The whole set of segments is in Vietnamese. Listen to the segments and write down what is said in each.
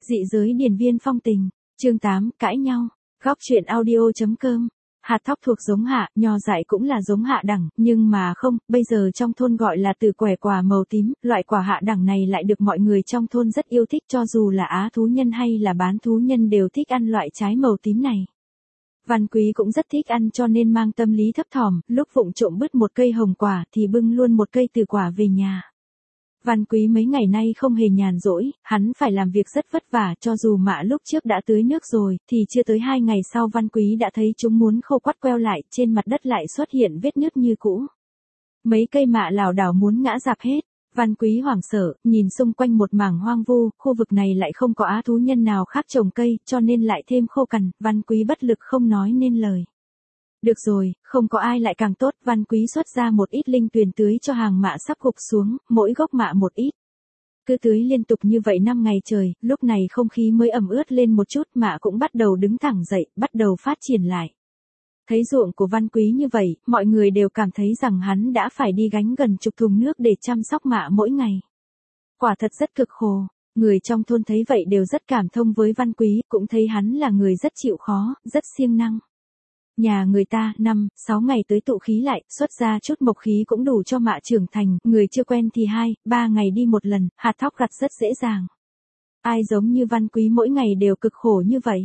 Dị giới điền viên phong tình, chương 8, cãi nhau, góc truyện audio.com. Hạt thóc thuộc giống hạ, nho dại cũng là giống hạ đẳng, nhưng mà không, bây giờ trong thôn gọi là từ quẻ quả màu tím, loại quả hạ đẳng này lại được mọi người trong thôn rất yêu thích, cho dù là á thú nhân hay là bán thú nhân đều thích ăn loại trái màu tím này. Văn Quý cũng rất thích ăn cho nên mang tâm lý thấp thỏm, lúc vụng trộm bứt một cây hồng quả thì bưng luôn một cây từ quả về nhà. Văn Quý mấy ngày nay không hề nhàn rỗi, hắn phải làm việc rất vất vả, cho dù mạ lúc trước đã tưới nước rồi, thì chưa tới 2 ngày sau Văn Quý đã thấy chúng muốn khô quắt queo lại, trên mặt đất lại xuất hiện vết nứt như cũ. Mấy cây mạ lảo đảo muốn ngã rạp hết. Văn Quý hoảng sợ, nhìn xung quanh một mảng hoang vu, khu vực này lại không có á thú nhân nào khác trồng cây, cho nên lại thêm khô cằn, Văn Quý bất lực không nói nên lời. Được rồi, không có ai lại càng tốt, Văn Quý xuất ra một ít linh tuyền tưới cho hàng mạ sắp gục xuống, mỗi gốc mạ một ít. Cứ tưới liên tục như vậy 5 ngày trời, lúc này không khí mới ẩm ướt lên một chút, mạ cũng bắt đầu đứng thẳng dậy, bắt đầu phát triển lại. Thấy ruộng của Văn Quý như vậy, mọi người đều cảm thấy rằng hắn đã phải đi gánh gần chục thùng nước để chăm sóc mạ mỗi ngày. Quả thật rất cực khổ. Người trong thôn thấy vậy đều rất cảm thông với Văn Quý, cũng thấy hắn là người rất chịu khó, rất siêng năng. Nhà người ta 5-6 ngày tới tụ khí lại, xuất ra chút mộc khí cũng đủ cho mạ trưởng thành, người chưa quen thì 2-3 ngày đi một lần, hạt thóc gặt rất dễ dàng. Ai giống như Văn Quý mỗi ngày đều cực khổ như vậy.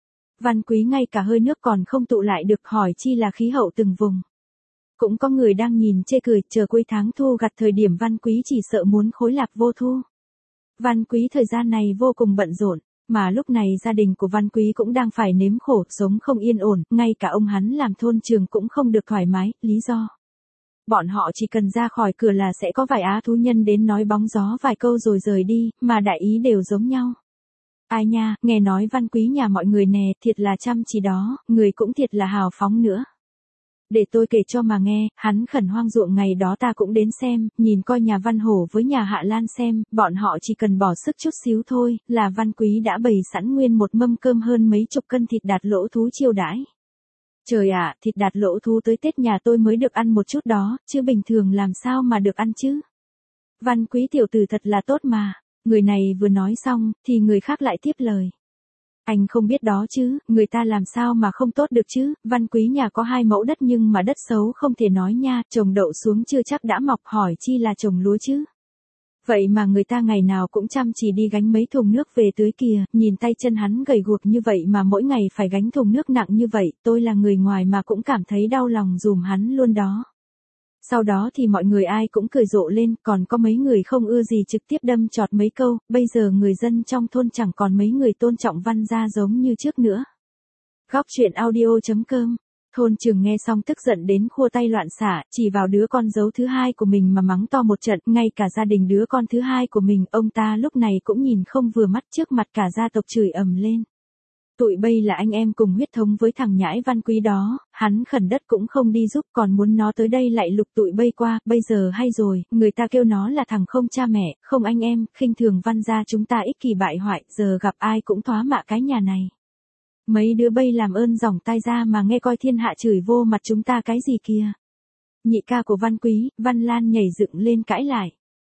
Văn Quý ngay cả hơi nước còn không tụ lại được, hỏi chi là khí hậu từng vùng. Cũng có người đang nhìn chê cười, chờ cuối tháng thu gặt thời điểm Văn Quý chỉ sợ muốn khối lạc vô thu. Văn Quý thời gian này vô cùng bận rộn. Mà lúc này gia đình của Văn Quý cũng đang phải nếm khổ, sống không yên ổn, ngay cả ông hắn làm thôn trường cũng không được thoải mái, lý do. Bọn họ chỉ cần ra khỏi cửa là sẽ có vài á thú nhân đến nói bóng gió vài câu rồi rời đi, mà đại ý đều giống nhau. Ai nha, nghe nói Văn Quý nhà mọi người nè, thiệt là chăm chỉ đó, người cũng thiệt là hào phóng nữa. Để tôi kể cho mà nghe, hắn khẩn hoang ruộng ngày đó ta cũng đến xem, nhìn coi nhà Văn Hổ với nhà Hạ Lan xem, bọn họ chỉ cần bỏ sức chút xíu thôi, là Văn Quý đã bày sẵn nguyên một mâm cơm hơn mấy chục cân thịt đạt lỗ thú chiêu đãi. Trời ạ, thịt đạt lỗ thú tới Tết nhà tôi mới được ăn một chút đó, chứ bình thường làm sao mà được ăn chứ. Văn Quý tiểu tử thật là tốt mà. Người này vừa nói xong, thì người khác lại tiếp lời. Anh không biết đó chứ, người ta làm sao mà không tốt được chứ, Văn Quý nhà có 2 mẫu đất nhưng mà đất xấu không thể nói nha, trồng đậu xuống chưa chắc đã mọc, hỏi chi là trồng lúa chứ. Vậy mà người ta ngày nào cũng chăm chỉ đi gánh mấy thùng nước về tưới kìa, nhìn tay chân hắn gầy guộc như vậy mà mỗi ngày phải gánh thùng nước nặng như vậy, tôi là người ngoài mà cũng cảm thấy đau lòng dùm hắn luôn đó. Sau đó thì mọi người ai cũng cười rộ lên, còn có mấy người không ưa gì trực tiếp đâm chọt mấy câu, bây giờ người dân trong thôn chẳng còn mấy người tôn trọng Văn gia giống như trước nữa. Góc truyện audio.com. Thôn Trường nghe xong tức giận đến khua tay loạn xả, chỉ vào đứa con dâu thứ hai của mình mà mắng to một trận, ngay cả gia đình đứa con thứ hai của mình, ông ta lúc này cũng nhìn không vừa mắt, trước mặt cả gia tộc chửi ầm lên. Tụi bây là anh em cùng huyết thống với thằng nhãi Văn Quý đó, hắn khẩn đất cũng không đi giúp, còn muốn nó tới đây lại lục tụi bây qua, bây giờ hay rồi, người ta kêu nó là thằng không cha mẹ, không anh em, khinh thường Văn gia chúng ta ích kỷ bại hoại, giờ gặp ai cũng thoá mạ cái nhà này. Mấy đứa bây làm ơn dòng tai ra mà nghe coi thiên hạ chửi vô mặt chúng ta cái gì kìa. Nhị ca của Văn Quý, Văn Lan nhảy dựng lên cãi lại.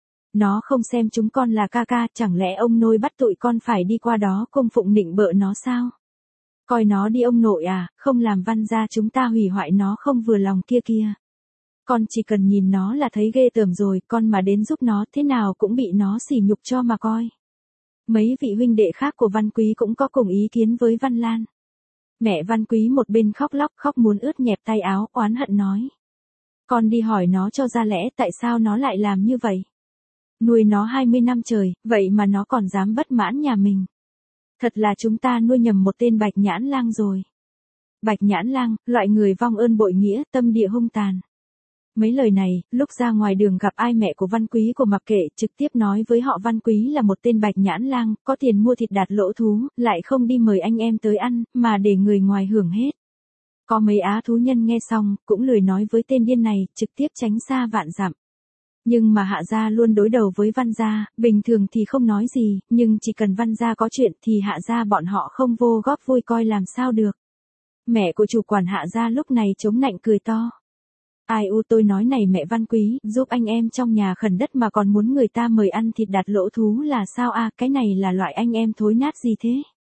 Nó không xem chúng con là ca ca, chẳng lẽ ông nôi bắt tụi con phải đi qua đó cung phụng nịnh bợ nó sao? Coi nó đi ông nội à, không làm Văn gia chúng ta hủy hoại nó không vừa lòng kia kìa. Con chỉ cần nhìn nó là thấy ghê tởm rồi, con mà đến giúp nó thế nào cũng bị nó sỉ nhục cho mà coi. Mấy vị huynh đệ khác của Văn Quý cũng có cùng ý kiến với Văn Lan. Mẹ Văn Quý một bên khóc lóc khóc muốn ướt nhẹp tay áo, oán hận nói. Con đi hỏi nó cho ra lẽ tại sao nó lại làm như vậy. Nuôi nó 20 năm trời, vậy mà nó còn dám bất mãn nhà mình. Thật là chúng ta nuôi nhầm một tên Bạch Nhãn Lang rồi. Bạch Nhãn Lang, loại người vong ơn bội nghĩa, tâm địa hung tàn. Mấy lời này, lúc ra ngoài đường gặp ai mẹ của Văn Quý của mặc kệ, trực tiếp nói với họ Văn Quý là một tên Bạch Nhãn Lang, có tiền mua thịt đạt lỗ thú, lại không đi mời anh em tới ăn, mà để người ngoài hưởng hết. Có mấy á thú nhân nghe xong, cũng lười nói với tên điên này, trực tiếp tránh xa vạn dặm. Nhưng mà Hạ gia luôn đối đầu với Văn gia, bình thường thì không nói gì, nhưng chỉ cần Văn gia có chuyện thì Hạ gia bọn họ không vô góp vui coi làm sao được. Mẹ của chủ quản Hạ gia lúc này chống nạnh cười to. Ai u tôi nói này mẹ Văn Quý, giúp anh em trong nhà khẩn đất mà còn muốn người ta mời ăn thịt đặt lỗ thú là sao a? Cái này là loại anh em thối nát gì thế?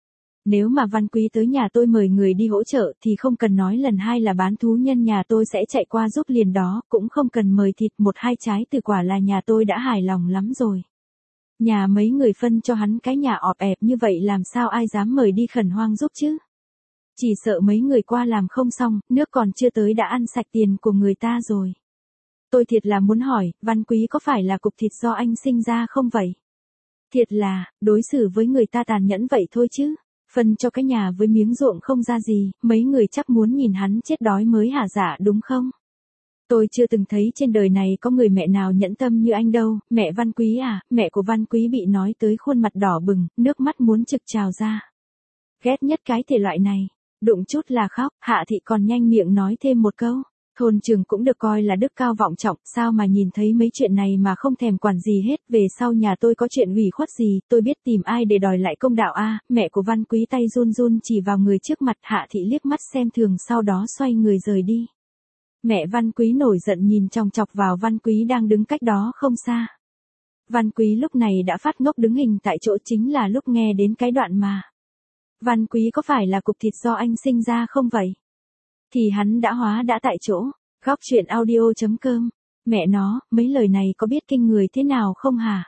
Nếu mà Văn Quý tới nhà tôi mời người đi hỗ trợ thì không cần nói lần hai là bán thú nhân nhà tôi sẽ chạy qua giúp liền đó, cũng không cần mời thịt một hai trái từ quả là nhà tôi đã hài lòng lắm rồi. Nhà mấy người phân cho hắn cái nhà ọp ẹp như vậy làm sao ai dám mời đi khẩn hoang giúp chứ? Chỉ sợ mấy người qua làm không xong, nước còn chưa tới đã ăn sạch tiền của người ta rồi. Tôi thiệt là muốn hỏi, Văn Quý có phải là cục thịt do anh sinh ra không vậy? Thiệt là, đối xử với người ta tàn nhẫn vậy thôi chứ. Phân cho cái nhà với miếng ruộng không ra gì, mấy người chắc muốn nhìn hắn chết đói mới hả dạ đúng không? Tôi chưa từng thấy trên đời này có người mẹ nào nhẫn tâm như anh đâu, mẹ Văn Quý à, mẹ của Văn Quý bị nói tới khuôn mặt đỏ bừng, nước mắt muốn trực trào ra. Ghét nhất cái thể loại này, đụng chút là khóc, Hạ Thị còn nhanh miệng nói thêm một câu. Thôn trưởng cũng được coi là đức cao vọng trọng, sao mà nhìn thấy mấy chuyện này mà không thèm quản gì hết, về sau nhà tôi có chuyện ủy khuất gì, tôi biết tìm ai để đòi lại công đạo a. Mẹ của Văn Quý tay run run chỉ vào người trước mặt, Hạ Thị liếc mắt xem thường sau đó xoay người rời đi. Mẹ Văn Quý nổi giận nhìn chòng chọc vào Văn Quý đang đứng cách đó không xa. Văn Quý lúc này đã phát ngốc đứng hình tại chỗ, chính là lúc nghe đến cái đoạn mà. Văn Quý có phải là cục thịt do anh sinh ra không vậy? Thì hắn đã hóa đã tại chỗ. Góc chuyện audio.com. Mẹ nó, mấy lời này có biết kinh người thế nào không hả?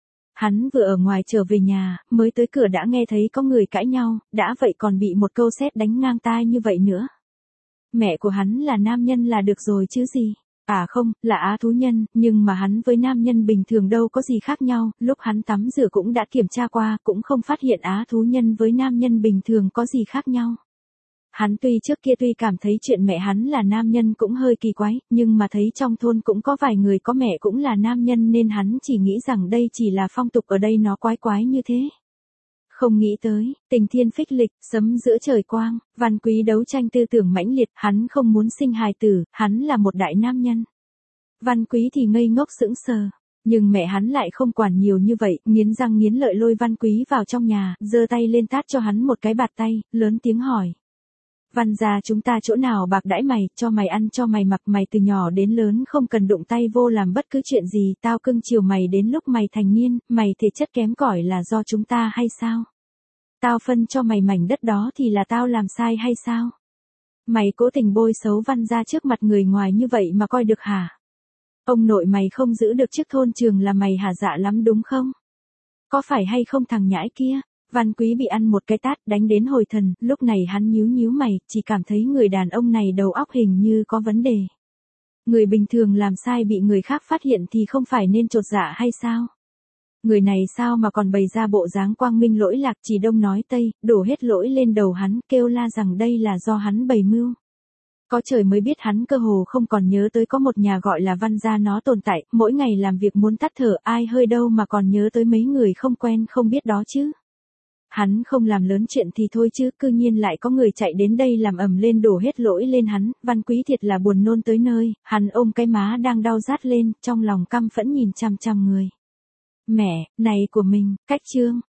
Hắn vừa ở ngoài trở về nhà, mới tới cửa đã nghe thấy có người cãi nhau, đã vậy còn bị một câu sét đánh ngang tai như vậy nữa. Mẹ của hắn là nam nhân là được rồi chứ gì? À không, là á thú nhân, nhưng mà hắn với nam nhân bình thường đâu có gì khác nhau, lúc hắn tắm rửa cũng đã kiểm tra qua, cũng không phát hiện á thú nhân với nam nhân bình thường có gì khác nhau. Hắn trước kia cảm thấy chuyện mẹ hắn là nam nhân cũng hơi kỳ quái, nhưng mà thấy trong thôn cũng có vài người có mẹ cũng là nam nhân nên hắn chỉ nghĩ rằng đây chỉ là phong tục ở đây nó quái quái như thế. Không nghĩ tới, tình thiên phích lịch, sấm giữa trời quang, Văn Quý đấu tranh tư tưởng mãnh liệt, hắn không muốn sinh hài tử, hắn là một đại nam nhân. Văn Quý thì ngây ngốc sững sờ, nhưng mẹ hắn lại không quản nhiều như vậy, nghiến răng nghiến lợi lôi Văn Quý vào trong nhà, giơ tay lên tát cho hắn một cái bạt tay, lớn tiếng hỏi. Văn gia chúng ta chỗ nào bạc đãi mày, cho mày ăn cho mày mặc, mày từ nhỏ đến lớn không cần đụng tay vô làm bất cứ chuyện gì, tao cưng chiều mày đến lúc mày thành niên, mày thể chất kém cỏi là do chúng ta hay sao? Tao phân cho mày mảnh đất đó thì là tao làm sai hay sao? Mày cố tình bôi xấu Văn gia trước mặt người ngoài như vậy mà coi được hả? Ông nội mày không giữ được chức thôn trường là mày hả dạ lắm đúng không? Có phải hay không thằng nhãi kia? Văn Quý bị ăn một cái tát đánh đến hồi thần, lúc này hắn nhíu nhíu mày, chỉ cảm thấy người đàn ông này đầu óc hình như có vấn đề. Người bình thường làm sai bị người khác phát hiện thì không phải nên chột dạ hay sao? Người này sao mà còn bày ra bộ dáng quang minh lỗi lạc chỉ đông nói tây, đổ hết lỗi lên đầu hắn, kêu la rằng đây là do hắn bày mưu. Có trời mới biết hắn cơ hồ không còn nhớ tới có một nhà gọi là Văn gia nó tồn tại, mỗi ngày làm việc muốn tắt thở ai hơi đâu mà còn nhớ tới mấy người không quen không biết đó chứ. Hắn không làm lớn chuyện thì thôi chứ, cư nhiên lại có người chạy đến đây làm ầm lên đổ hết lỗi lên hắn, Văn Quý thiệt là buồn nôn tới nơi, hắn ôm cái má đang đau rát lên, trong lòng căm phẫn nhìn chằm chằm người. Mẹ, này của mình, cách chương.